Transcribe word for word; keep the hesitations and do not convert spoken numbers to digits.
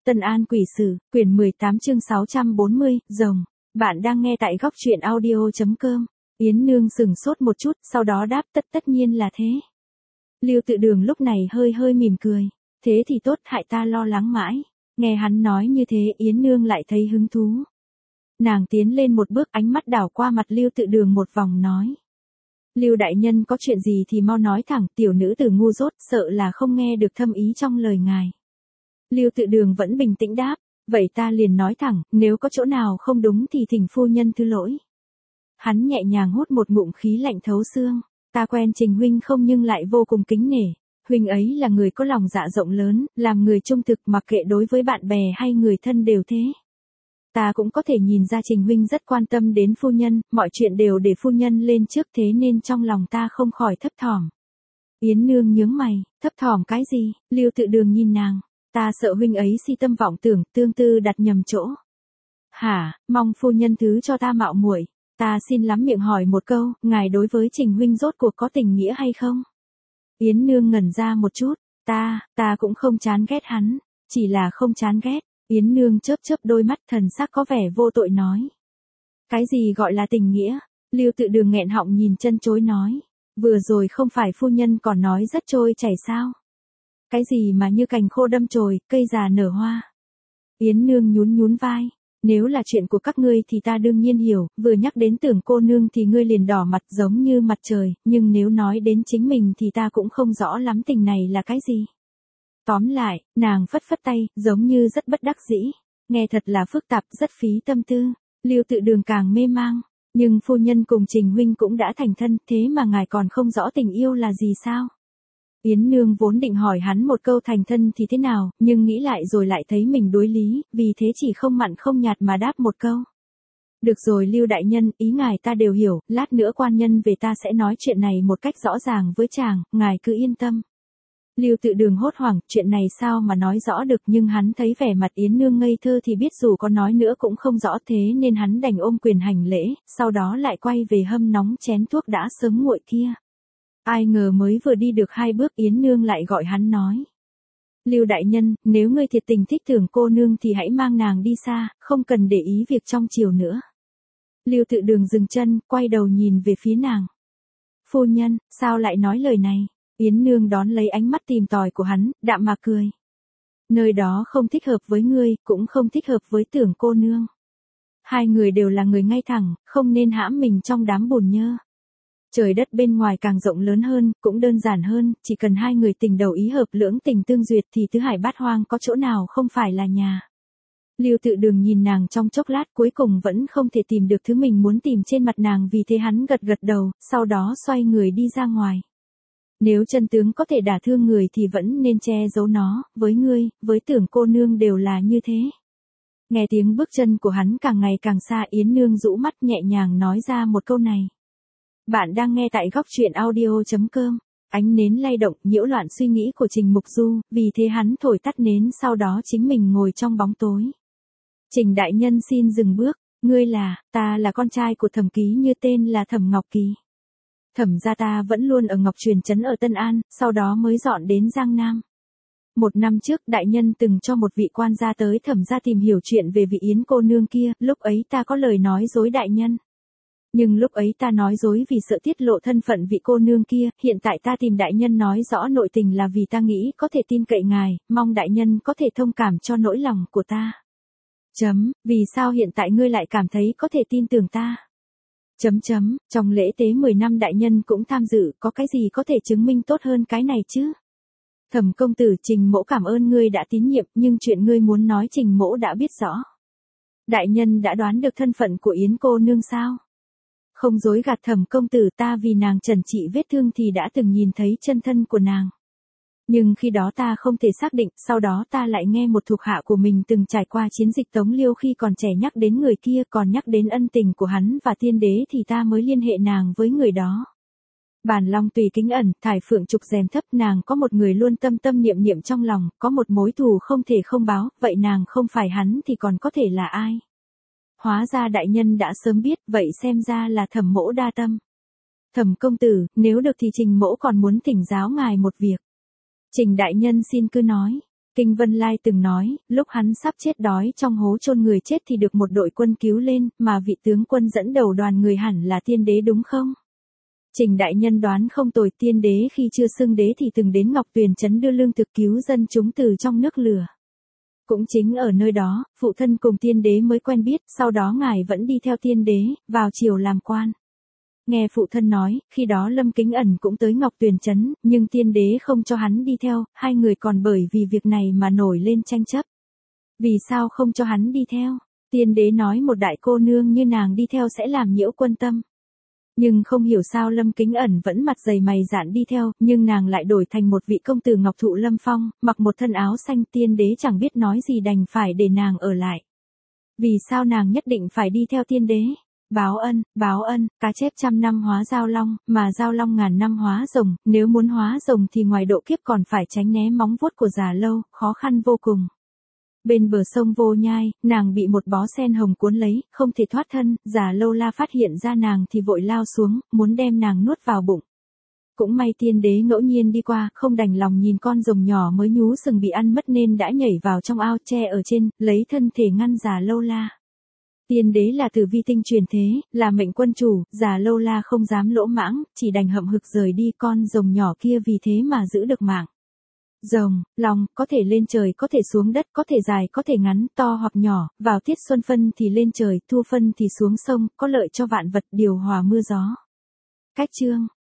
Tân An Quỷ Sử, quyển mười tám chương sáu trăm bốn mươi, rồng. Bạn đang nghe tại góc truyện audio chấm com. Yến Nương sừng sốt một chút, sau đó đáp tất tất nhiên là thế. Lưu Tự Đường lúc này hơi hơi mỉm cười. Thế thì tốt, hại ta lo lắng mãi. Nghe hắn nói như thế, Yến Nương lại thấy hứng thú. Nàng tiến lên một bước, ánh mắt đảo qua mặt Lưu Tự Đường một vòng nói. Lưu đại nhân có chuyện gì thì mau nói thẳng, tiểu nữ tử ngu dốt, sợ là không nghe được thâm ý trong lời ngài. Lưu Tự Đường vẫn bình tĩnh đáp, vậy ta liền nói thẳng, nếu có chỗ nào không đúng thì thỉnh phu nhân thứ lỗi. Hắn nhẹ nhàng hút một ngụm khí lạnh thấu xương, ta quen Trình huynh không nhưng lại vô cùng kính nể, huynh ấy là người có lòng dạ rộng lớn, làm người trung thực mặc kệ đối với bạn bè hay người thân đều thế. Ta cũng có thể nhìn ra Trình huynh rất quan tâm đến phu nhân, mọi chuyện đều để phu nhân lên trước thế nên trong lòng ta không khỏi thấp thỏm. Yến Nương nhướng mày, thấp thỏm cái gì? Lưu Tự Đường nhìn nàng. Ta sợ huynh ấy si tâm vọng tưởng, tương tư đặt nhầm chỗ. Hả, mong phu nhân thứ cho ta mạo muội. Ta xin lắm miệng hỏi một câu, ngài đối với Trình huynh rốt cuộc có tình nghĩa hay không? Yến Nương ngẩn ra một chút, ta, ta cũng không chán ghét hắn, chỉ là không chán ghét. Yến Nương chớp chớp đôi mắt thần sắc có vẻ vô tội nói. Cái gì gọi là tình nghĩa? Lưu Tự Đường nghẹn họng nhìn chân chối nói. Vừa rồi không phải phu nhân còn nói rất trôi chảy sao? Cái gì mà như cành khô đâm chồi, cây già nở hoa. Yến Nương nhún nhún vai. Nếu là chuyện của các ngươi thì ta đương nhiên hiểu, vừa nhắc đến Tưởng cô nương thì ngươi liền đỏ mặt giống như mặt trời, nhưng nếu nói đến chính mình thì ta cũng không rõ lắm tình này là cái gì. Tóm lại, nàng phất phất tay, giống như rất bất đắc dĩ. Nghe thật là phức tạp, rất phí tâm tư. Lưu Tự Đường càng mê mang. Nhưng phu nhân cùng Trình huynh cũng đã thành thân, thế mà ngài còn không rõ tình yêu là gì sao? Yến Nương vốn định hỏi hắn một câu thành thân thì thế nào, nhưng nghĩ lại rồi lại thấy mình đối lý, vì thế chỉ không mặn không nhạt mà đáp một câu. Được rồi Lưu đại nhân, ý ngài ta đều hiểu, lát nữa quan nhân về ta sẽ nói chuyện này một cách rõ ràng với chàng, ngài cứ yên tâm. Lưu Tự Đường hốt hoảng, chuyện này sao mà nói rõ được, nhưng hắn thấy vẻ mặt Yến Nương ngây thơ thì biết dù có nói nữa cũng không rõ, thế nên hắn đành ôm quyền hành lễ, sau đó lại quay về hâm nóng chén thuốc đã sớm nguội kia. Ai ngờ mới vừa đi được hai bước Yến Nương lại gọi hắn nói. Lưu đại nhân, nếu ngươi thiệt tình thích Tưởng cô nương thì hãy mang nàng đi xa, không cần để ý việc trong chiều nữa. Lưu Tự Đường dừng chân, quay đầu nhìn về phía nàng. Phu nhân, sao lại nói lời này? Yến Nương đón lấy ánh mắt tìm tòi của hắn, đạm mà cười. Nơi đó không thích hợp với ngươi, cũng không thích hợp với Tưởng cô nương. Hai người đều là người ngay thẳng, không nên hãm mình trong đám bùn nhơ. Trời đất bên ngoài càng rộng lớn hơn, cũng đơn giản hơn, chỉ cần hai người tình đầu ý hợp lưỡng tình tương duyệt thì tứ hải bát hoang có chỗ nào không phải là nhà. Lưu Tự Đường nhìn nàng trong chốc lát cuối cùng vẫn không thể tìm được thứ mình muốn tìm trên mặt nàng, vì thế hắn gật gật đầu, sau đó xoay người đi ra ngoài. Nếu chân tướng có thể đả thương người thì vẫn nên che giấu nó, với ngươi, với Tưởng cô nương đều là như thế. Nghe tiếng bước chân của hắn càng ngày càng xa, Yến Nương rũ mắt nhẹ nhàng nói ra một câu này. Bạn đang nghe tại góc truyện audio chấm com. Ánh nến lay động, nhiễu loạn suy nghĩ của Trình Mục Du, vì thế hắn thổi tắt nến, sau đó chính mình ngồi trong bóng tối. Trình đại nhân xin dừng bước, ngươi là, ta là con trai của Thẩm Ký Như, tên là Thẩm Ngọc Kỳ. Thẩm gia ta vẫn luôn ở Ngọc Truyền trấn ở Tân An, sau đó mới dọn đến Giang Nam. Một năm trước đại nhân từng cho một vị quan gia tới Thẩm gia tìm hiểu chuyện về vị Yến cô nương kia, lúc ấy ta có lời nói dối đại nhân. Nhưng lúc ấy ta nói dối vì sợ tiết lộ thân phận vị cô nương kia, hiện tại ta tìm đại nhân nói rõ nội tình là vì ta nghĩ có thể tin cậy ngài, mong đại nhân có thể thông cảm cho nỗi lòng của ta. Chấm, vì sao hiện tại ngươi lại cảm thấy có thể tin tưởng ta? Chấm chấm, trong lễ tế mười năm đại nhân cũng tham dự, có cái gì có thể chứng minh tốt hơn cái này chứ? Thẩm công tử, Trình mỗ cảm ơn ngươi đã tín nhiệm, nhưng chuyện ngươi muốn nói Trình mỗ đã biết rõ. Đại nhân đã đoán được thân phận của Yến cô nương sao? Không dối gạt Thẩm công tử, ta vì nàng trần trị vết thương thì đã từng nhìn thấy chân thân của nàng. Nhưng khi đó ta không thể xác định, sau đó ta lại nghe một thuộc hạ của mình từng trải qua chiến dịch Tống Liêu khi còn trẻ nhắc đến người kia, còn nhắc đến ân tình của hắn và tiên đế thì ta mới liên hệ nàng với người đó. Bản long tùy kính ẩn, thải phượng trục rèm thấp, nàng có một người luôn tâm tâm niệm niệm trong lòng, có một mối thù không thể không báo, vậy nàng không phải hắn thì còn có thể là ai? Hóa ra đại nhân đã sớm biết, vậy xem ra là Thẩm mỗ đa tâm. Thẩm công tử, nếu được thì Trình mỗ còn muốn thỉnh giáo ngài một việc. Trình đại nhân xin cứ nói. Kinh Vân Lai từng nói, lúc hắn sắp chết đói trong hố chôn người chết thì được một đội quân cứu lên, mà vị tướng quân dẫn đầu đoàn người hẳn là tiên đế đúng không? Trình đại nhân đoán không tồi, tiên đế khi chưa xưng đế thì từng đến Ngọc Tuyền trấn đưa lương thực cứu dân chúng từ trong nước lửa. Cũng chính ở nơi đó, phụ thân cùng tiên đế mới quen biết, sau đó ngài vẫn đi theo tiên đế, vào triều làm quan. Nghe phụ thân nói, khi đó Lâm Kính Ẩn cũng tới Ngọc Tuyền trấn, nhưng tiên đế không cho hắn đi theo, hai người còn bởi vì việc này mà nổi lên tranh chấp. Vì sao không cho hắn đi theo? Tiên đế nói một đại cô nương như nàng đi theo sẽ làm nhiễu quân tâm. Nhưng không hiểu sao Lâm Kính Ẩn vẫn mặt dày mày dạn đi theo, nhưng nàng lại đổi thành một vị công tử ngọc thụ lâm phong, mặc một thân áo xanh, tiên đế chẳng biết nói gì đành phải để nàng ở lại. Vì sao nàng nhất định phải đi theo tiên đế? Báo ân, báo ân, cá chép trăm năm hóa giao long, mà giao long ngàn năm hóa rồng, nếu muốn hóa rồng thì ngoài độ kiếp còn phải tránh né móng vuốt của già lâu, khó khăn vô cùng. Bên bờ sông Vô Nhai, nàng bị một bó sen hồng cuốn lấy, không thể thoát thân, già lâu la phát hiện ra nàng thì vội lao xuống, muốn đem nàng nuốt vào bụng. Cũng may tiên đế ngẫu nhiên đi qua, không đành lòng nhìn con rồng nhỏ mới nhú sừng bị ăn mất nên đã nhảy vào trong ao tre ở trên, lấy thân thể ngăn già lâu la. Tiên đế là Tử Vi tinh truyền thế, là mệnh quân chủ, già lâu la không dám lỗ mãng, chỉ đành hậm hực rời đi, con rồng nhỏ kia vì thế mà giữ được mạng. Rồng, long, có thể lên trời, có thể xuống đất, có thể dài, có thể ngắn, to hoặc nhỏ, vào tiết xuân phân thì lên trời, thu phân thì xuống sông, có lợi cho vạn vật, điều hòa mưa gió. Cách chương